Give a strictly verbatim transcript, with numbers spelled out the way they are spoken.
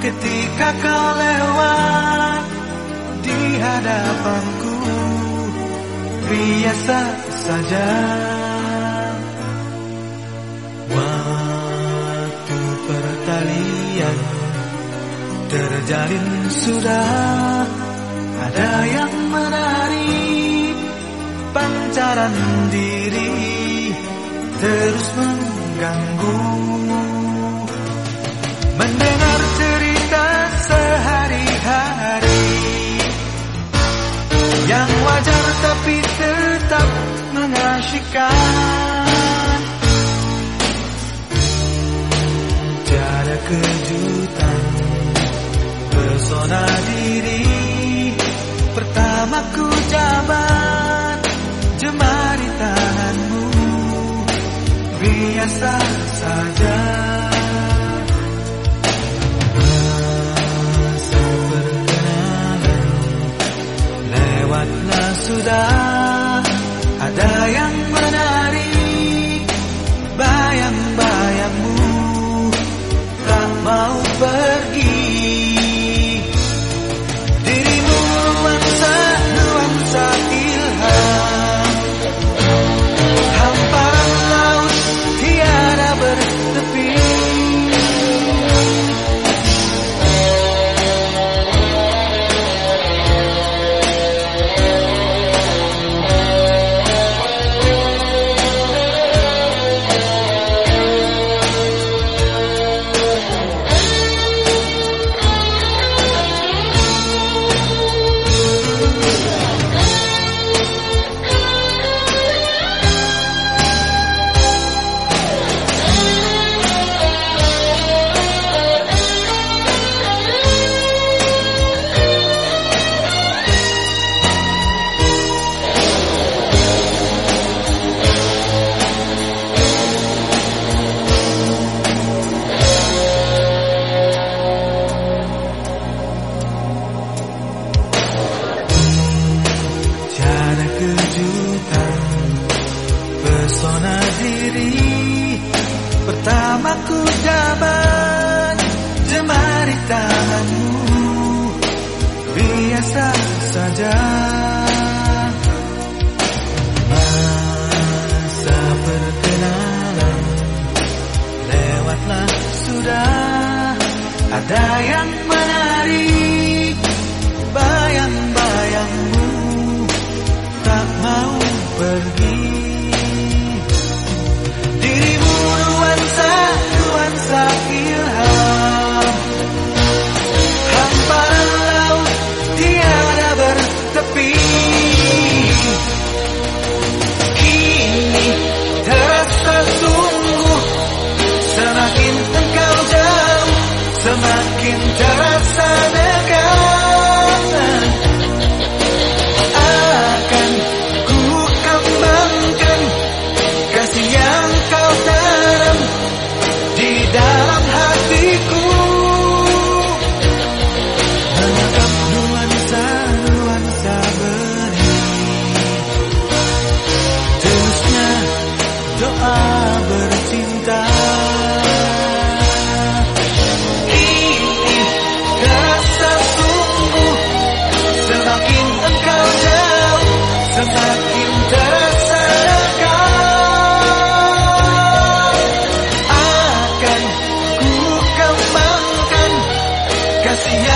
ketika kau lewat di hadapanku, biasa saja. Waktu pertalian terjalin sudah ada yang menarik, pancaran diri terus mengganggu. Mendengar cerita sehari-hari yang wajar tapi tetap mengasyikkan. Tiada kejutan, pesona diri pertamaku jabat jemari tanganmu, biasa saja. Masa perkenalan lewatlah sudah, ada yang menarik, bayang-bayangmu tak mau pergi. Dirimu nuansa-nuansa ilham, hamparan laut tiada bertepi. Pesona diri pertamaku jabat jemari tanganmu, biasa saja. Masa perkenalan lewatlah sudah, ada yang menarik, bayang-bayangmu tak mau pergi. Dirimu nuansa-nuansa ilham, hamparan laut tiada bertepi. Kini terasa sungguh, semakin engkau jauh, semakin terasa dekat. Akan ku kembangkan kasih yang kau tanam di dalam hatiku, menatap nuansa-nuansa benih, tulusnya doa bercinta. Ini terasa sungguh, semakin engkau jauh, semakin terasa dekat. Kasih